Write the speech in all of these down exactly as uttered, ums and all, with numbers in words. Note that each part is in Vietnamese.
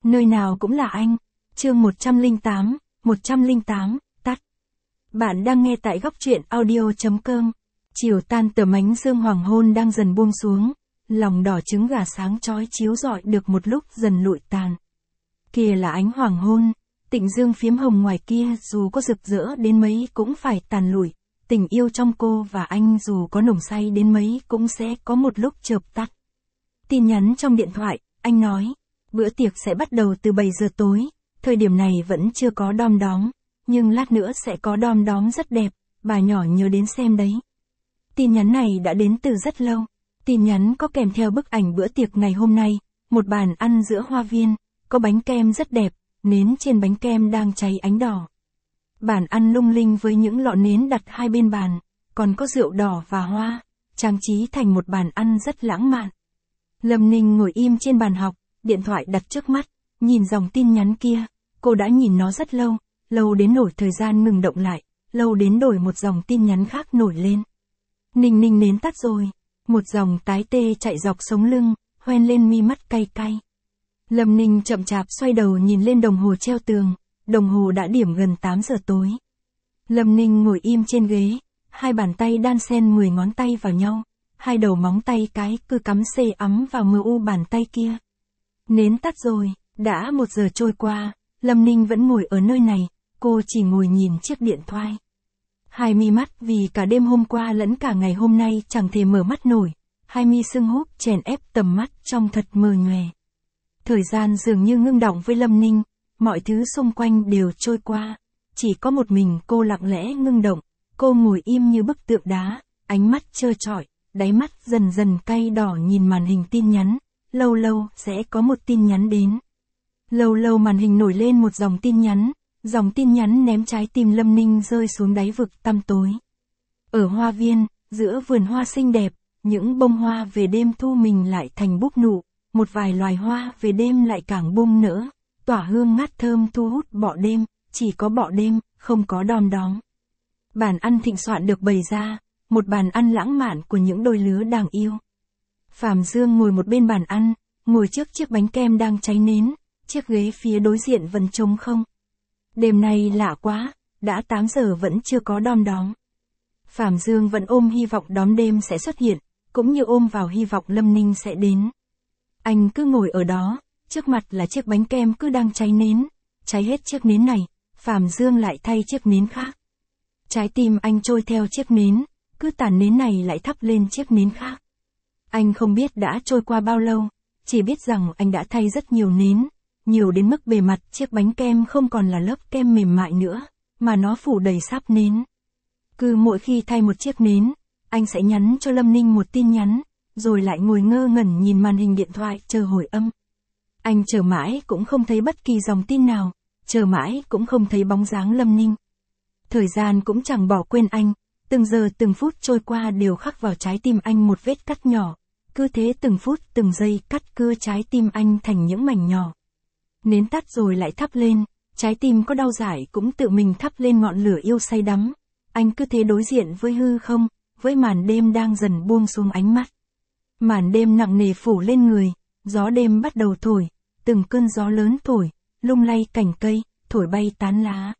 Nơi nào cũng là anh. Chương một trăm lẻ tám, một trăm lẻ tám, tắt. Bạn đang nghe tại góc truyện audio chấm com. Chiều tan tờ ánh dương hoàng hôn đang dần buông xuống, lòng đỏ trứng gà sáng chói chiếu rọi được một lúc dần lụi tàn. Kìa là ánh hoàng hôn, tịnh dương phiếm hồng ngoài kia dù có rực rỡ đến mấy cũng phải tàn lụi, tình yêu trong cô và anh dù có nồng say đến mấy cũng sẽ có một lúc chợp tắt. Tin nhắn trong điện thoại, anh nói, bữa tiệc sẽ bắt đầu từ bảy giờ tối, thời điểm này vẫn chưa có đom đóm, nhưng lát nữa sẽ có đom đóm rất đẹp, bà nhỏ nhớ đến xem đấy. Tin nhắn này đã đến từ rất lâu, tin nhắn có kèm theo bức ảnh bữa tiệc ngày hôm nay, một bàn ăn giữa hoa viên, có bánh kem rất đẹp, nến trên bánh kem đang cháy ánh đỏ. Bàn ăn lung linh với những lọ nến đặt hai bên bàn, còn có rượu đỏ và hoa, trang trí thành một bàn ăn rất lãng mạn. Lâm Ninh ngồi im trên bàn học, điện thoại đặt trước mắt, nhìn dòng tin nhắn kia, cô đã nhìn nó rất lâu, lâu đến nổi thời gian ngừng động lại, lâu đến đổi một dòng tin nhắn khác nổi lên. Ninh Ninh nến tắt rồi, một dòng tái tê chạy dọc sống lưng, hoen lên mi mắt cay cay. Lâm Ninh chậm chạp xoay đầu nhìn lên đồng hồ treo tường, đồng hồ đã điểm gần tám giờ tối. Lâm Ninh ngồi im trên ghế, hai bàn tay đan xen mười ngón tay vào nhau, hai đầu móng tay cái cứ cắm xê ấm vào mờ u bàn tay kia. Nến tắt rồi, đã một giờ trôi qua, Lâm Ninh vẫn ngồi ở nơi này, cô chỉ ngồi nhìn chiếc điện thoại. Hai mi mắt vì cả đêm hôm qua lẫn cả ngày hôm nay chẳng thể mở mắt nổi, hai mi sưng húp chèn ép tầm mắt trông thật mờ nhòe. Thời gian dường như ngưng đọng với Lâm Ninh, mọi thứ xung quanh đều trôi qua, chỉ có một mình cô lặng lẽ ngưng động, cô ngồi im như bức tượng đá, ánh mắt trơ trọi, đáy mắt dần dần cay đỏ nhìn màn hình tin nhắn, lâu lâu sẽ có một tin nhắn đến. Lâu lâu màn hình nổi lên một dòng tin nhắn, dòng tin nhắn ném trái tim Lâm Ninh rơi xuống đáy vực tăm tối. Ở hoa viên, giữa vườn hoa xinh đẹp, những bông hoa về đêm thu mình lại thành búp nụ, một vài loài hoa về đêm lại càng bung nở, tỏa hương ngát thơm thu hút bọ đêm, chỉ có bọ đêm, không có đom đóm. Bàn ăn thịnh soạn được bày ra, một bàn ăn lãng mạn của những đôi lứa đáng yêu. Phạm Dương ngồi một bên bàn ăn, ngồi trước chiếc bánh kem đang cháy nến, chiếc ghế phía đối diện vẫn trống không. Đêm nay lạ quá, đã tám giờ vẫn chưa có đom đóm. Phạm Dương vẫn ôm hy vọng đóm đêm sẽ xuất hiện, cũng như ôm vào hy vọng Lâm Ninh sẽ đến. Anh cứ ngồi ở đó, trước mặt là chiếc bánh kem cứ đang cháy nến, cháy hết chiếc nến này, Phạm Dương lại thay chiếc nến khác. Trái tim anh trôi theo chiếc nến, cứ tàn nến này lại thắp lên chiếc nến khác. Anh không biết đã trôi qua bao lâu, chỉ biết rằng anh đã thay rất nhiều nến, nhiều đến mức bề mặt chiếc bánh kem không còn là lớp kem mềm mại nữa, mà nó phủ đầy sáp nến. Cứ mỗi khi thay một chiếc nến, anh sẽ nhắn cho Lâm Ninh một tin nhắn, rồi lại ngồi ngơ ngẩn nhìn màn hình điện thoại chờ hồi âm. Anh chờ mãi cũng không thấy bất kỳ dòng tin nào, chờ mãi cũng không thấy bóng dáng Lâm Ninh. Thời gian cũng chẳng bỏ quên anh, từng giờ từng phút trôi qua đều khắc vào trái tim anh một vết cắt nhỏ, cứ thế từng phút từng giây cắt cưa trái tim anh thành những mảnh nhỏ. Nến tắt rồi lại thắp lên, trái tim có đau dại cũng tự mình thắp lên ngọn lửa yêu say đắm. Anh cứ thế đối diện với hư không, với màn đêm đang dần buông xuống ánh mắt. Màn đêm nặng nề phủ lên người, gió đêm bắt đầu thổi, từng cơn gió lớn thổi, lung lay cành cây, thổi bay tán lá.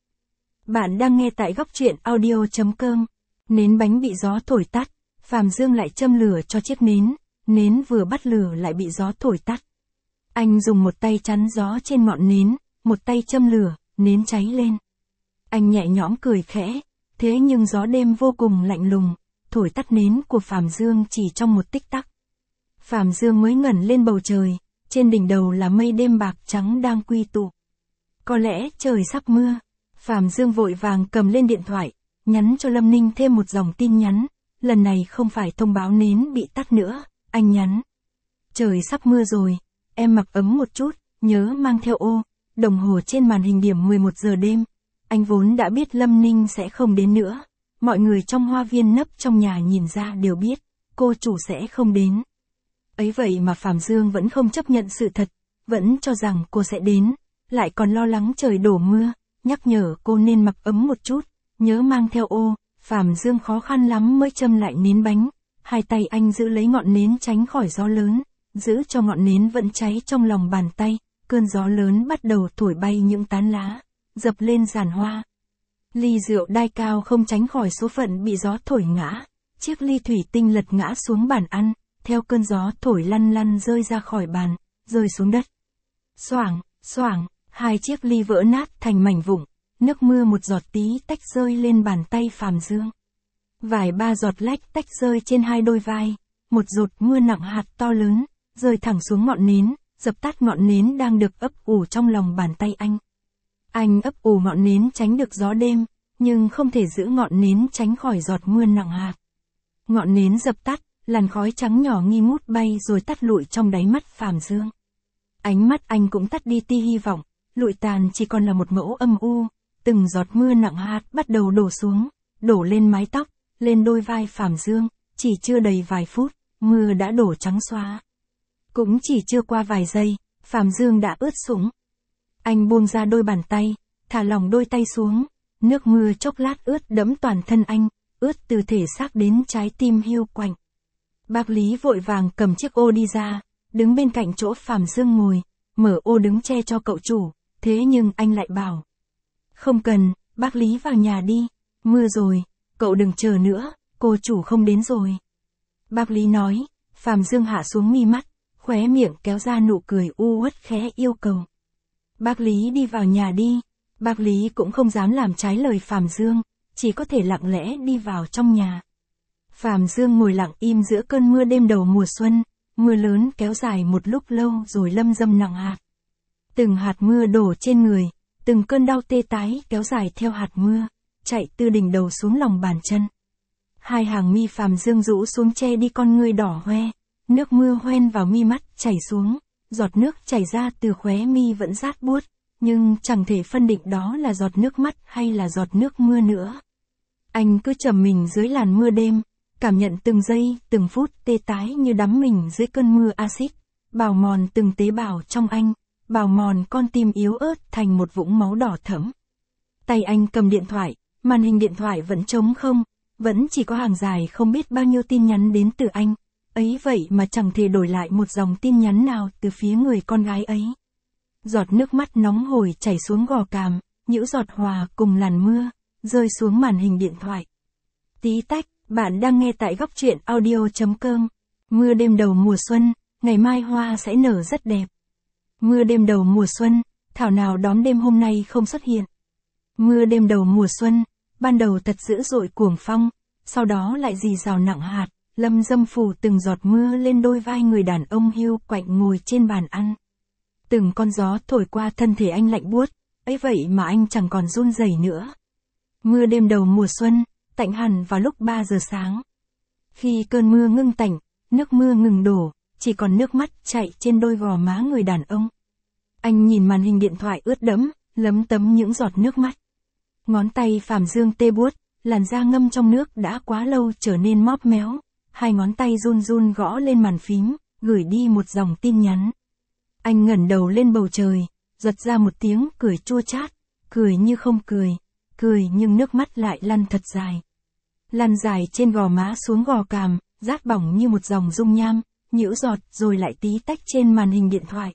Bạn đang nghe tại góc truyện audio chấm com. Nến bánh bị gió thổi tắt, Phạm Dương lại châm lửa cho chiếc nến, nến vừa bắt lửa lại bị gió thổi tắt. Anh dùng một tay chắn gió trên ngọn nến, một tay châm lửa, nến cháy lên. Anh nhẹ nhõm cười khẽ, thế nhưng gió đêm vô cùng lạnh lùng, thổi tắt nến của Phạm Dương chỉ trong một tích tắc. Phạm Dương mới ngẩng lên bầu trời, trên đỉnh đầu là mây đêm bạc trắng đang quy tụ. Có lẽ trời sắp mưa, Phạm Dương vội vàng cầm lên điện thoại, nhắn cho Lâm Ninh thêm một dòng tin nhắn, lần này không phải thông báo nến bị tắt nữa, anh nhắn. Trời sắp mưa rồi, em mặc ấm một chút, nhớ mang theo ô, đồng hồ trên màn hình điểm mười một giờ đêm. Anh vốn đã biết Lâm Ninh sẽ không đến nữa, mọi người trong hoa viên nấp trong nhà nhìn ra đều biết, cô chủ sẽ không đến. Ấy vậy mà Phạm Dương vẫn không chấp nhận sự thật, vẫn cho rằng cô sẽ đến, lại còn lo lắng trời đổ mưa, nhắc nhở cô nên mặc ấm một chút, nhớ mang theo ô. Phạm Dương khó khăn lắm mới châm lại nến bánh, hai tay anh giữ lấy ngọn nến tránh khỏi gió lớn, giữ cho ngọn nến vẫn cháy trong lòng bàn tay, cơn gió lớn bắt đầu thổi bay những tán lá, dập lên giàn hoa. Ly rượu đai cao không tránh khỏi số phận bị gió thổi ngã, chiếc ly thủy tinh lật ngã xuống bàn ăn, theo cơn gió thổi lăn lăn rơi ra khỏi bàn, rơi xuống đất. Xoảng, xoảng, hai chiếc ly vỡ nát thành mảnh vụn, nước mưa một giọt tí tách rơi lên bàn tay Phạm Dương. Vài ba giọt lách tách rơi trên hai đôi vai, một giọt mưa nặng hạt to lớn, rơi thẳng xuống ngọn nến, dập tắt ngọn nến đang được ấp ủ trong lòng bàn tay anh. Anh ấp ủ ngọn nến tránh được gió đêm, nhưng không thể giữ ngọn nến tránh khỏi giọt mưa nặng hạt. Ngọn nến dập tắt, làn khói trắng nhỏ nghi ngút bay rồi tắt lụi trong đáy mắt Phạm Dương. Ánh mắt anh cũng tắt đi tia hy vọng, lụi tàn chỉ còn là một mẫu âm u, từng giọt mưa nặng hạt bắt đầu đổ xuống, đổ lên mái tóc, lên đôi vai Phạm Dương, chỉ chưa đầy vài phút, mưa đã đổ trắng xóa. Cũng chỉ chưa qua vài giây, Phạm Dương đã ướt sũng. Anh buông ra đôi bàn tay, thả lỏng đôi tay xuống, nước mưa chốc lát ướt đẫm toàn thân anh, ướt từ thể xác đến trái tim hiu quạnh. Bác Lý vội vàng cầm chiếc ô đi ra, đứng bên cạnh chỗ Phạm Dương ngồi, mở ô đứng che cho cậu chủ, thế nhưng anh lại bảo. Không cần, bác Lý vào nhà đi, mưa rồi, cậu đừng chờ nữa, cô chủ không đến rồi. Bác Lý nói, Phạm Dương hạ xuống mi mắt, khóe miệng kéo ra nụ cười u uất khẽ yêu cầu. Bác Lý đi vào nhà đi, bác Lý cũng không dám làm trái lời Phạm Dương, chỉ có thể lặng lẽ đi vào trong nhà. Phạm Dương ngồi lặng im giữa cơn mưa đêm đầu mùa xuân, mưa lớn kéo dài một lúc lâu rồi lâm dâm nặng hạt. Từng hạt mưa đổ trên người, từng cơn đau tê tái kéo dài theo hạt mưa, chạy từ đỉnh đầu xuống lòng bàn chân. Hai hàng mi Phạm Dương rũ xuống che đi con ngươi đỏ hoe, nước mưa hoen vào mi mắt chảy xuống, giọt nước chảy ra từ khóe mi vẫn rát buốt, nhưng chẳng thể phân định đó là giọt nước mắt hay là giọt nước mưa nữa. Anh cứ trầm mình dưới làn mưa đêm, cảm nhận từng giây, từng phút tê tái như đắm mình dưới cơn mưa axit, bào mòn từng tế bào trong anh, bào mòn con tim yếu ớt thành một vũng máu đỏ thẫm. Tay anh cầm điện thoại, màn hình điện thoại vẫn trống không, vẫn chỉ có hàng dài không biết bao nhiêu tin nhắn đến từ anh, ấy vậy mà chẳng thể đổi lại một dòng tin nhắn nào từ phía người con gái ấy. Giọt nước mắt nóng hổi chảy xuống gò càm, những giọt hòa cùng làn mưa, rơi xuống màn hình điện thoại. Tí tách, bạn đang nghe tại góc truyện audio chấm com. Mưa đêm đầu mùa xuân, ngày mai hoa sẽ nở rất đẹp. Mưa đêm đầu mùa xuân, thảo nào đóm đêm hôm nay không xuất hiện. Mưa đêm đầu mùa xuân, ban đầu thật dữ dội cuồng phong, sau đó lại rì rào nặng hạt, lâm dâm phủ từng giọt mưa lên đôi vai người đàn ông hiu quạnh ngồi trên bàn ăn. Từng con gió thổi qua thân thể anh lạnh buốt, ấy vậy mà anh chẳng còn run rẩy nữa. Mưa đêm đầu mùa xuân, tạnh hẳn vào lúc ba giờ sáng. Khi cơn mưa ngưng tạnh, nước mưa ngừng đổ, chỉ còn nước mắt chảy trên đôi gò má người đàn ông. Anh nhìn màn hình điện thoại ướt đẫm, lấm tấm những giọt nước mắt. Ngón tay Phạm Dương tê buốt, làn da ngâm trong nước đã quá lâu trở nên móp méo, hai ngón tay run run gõ lên bàn phím, gửi đi một dòng tin nhắn. Anh ngẩng đầu lên bầu trời, giật ra một tiếng cười chua chát, cười như không cười, cười nhưng nước mắt lại lăn thật dài. Lăn dài trên gò má xuống gò càm, rát bỏng như một dòng dung nham, nhiễu giọt rồi lại tí tách trên màn hình điện thoại.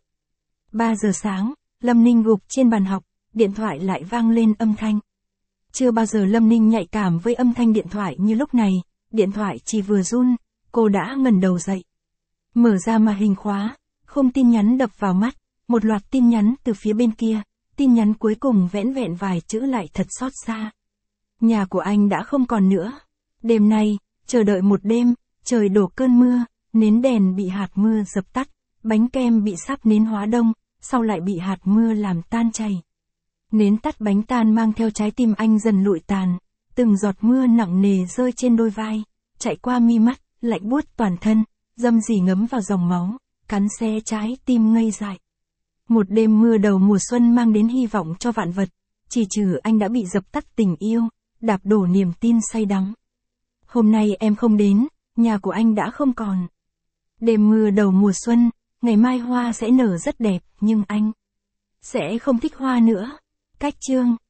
ba giờ sáng, Lâm Ninh gục trên bàn học, điện thoại lại vang lên âm thanh. Chưa bao giờ Lâm Ninh nhạy cảm với âm thanh điện thoại như lúc này, điện thoại chỉ vừa run, cô đã ngẩng đầu dậy. Mở ra màn hình khóa, khung tin nhắn đập vào mắt, một loạt tin nhắn từ phía bên kia, tin nhắn cuối cùng vẻn vẹn vài chữ lại thật xót xa. Nhà của anh đã không còn nữa. Đêm nay, chờ đợi một đêm, trời đổ cơn mưa, nến đèn bị hạt mưa dập tắt, bánh kem bị sáp nến hóa đông, sau lại bị hạt mưa làm tan chảy. Nến tắt bánh tan mang theo trái tim anh dần lụi tàn, từng giọt mưa nặng nề rơi trên đôi vai, chạy qua mi mắt, lạnh buốt toàn thân, dâm dì ngấm vào dòng máu, cắn xé trái tim ngây dại. Một đêm mưa đầu mùa xuân mang đến hy vọng cho vạn vật, chỉ trừ anh đã bị dập tắt tình yêu, đạp đổ niềm tin say đắm. Hôm nay em không đến, nhà của anh đã không còn. Đêm mưa đầu mùa xuân, ngày mai hoa sẽ nở rất đẹp, nhưng anh sẽ không thích hoa nữa. Cách chương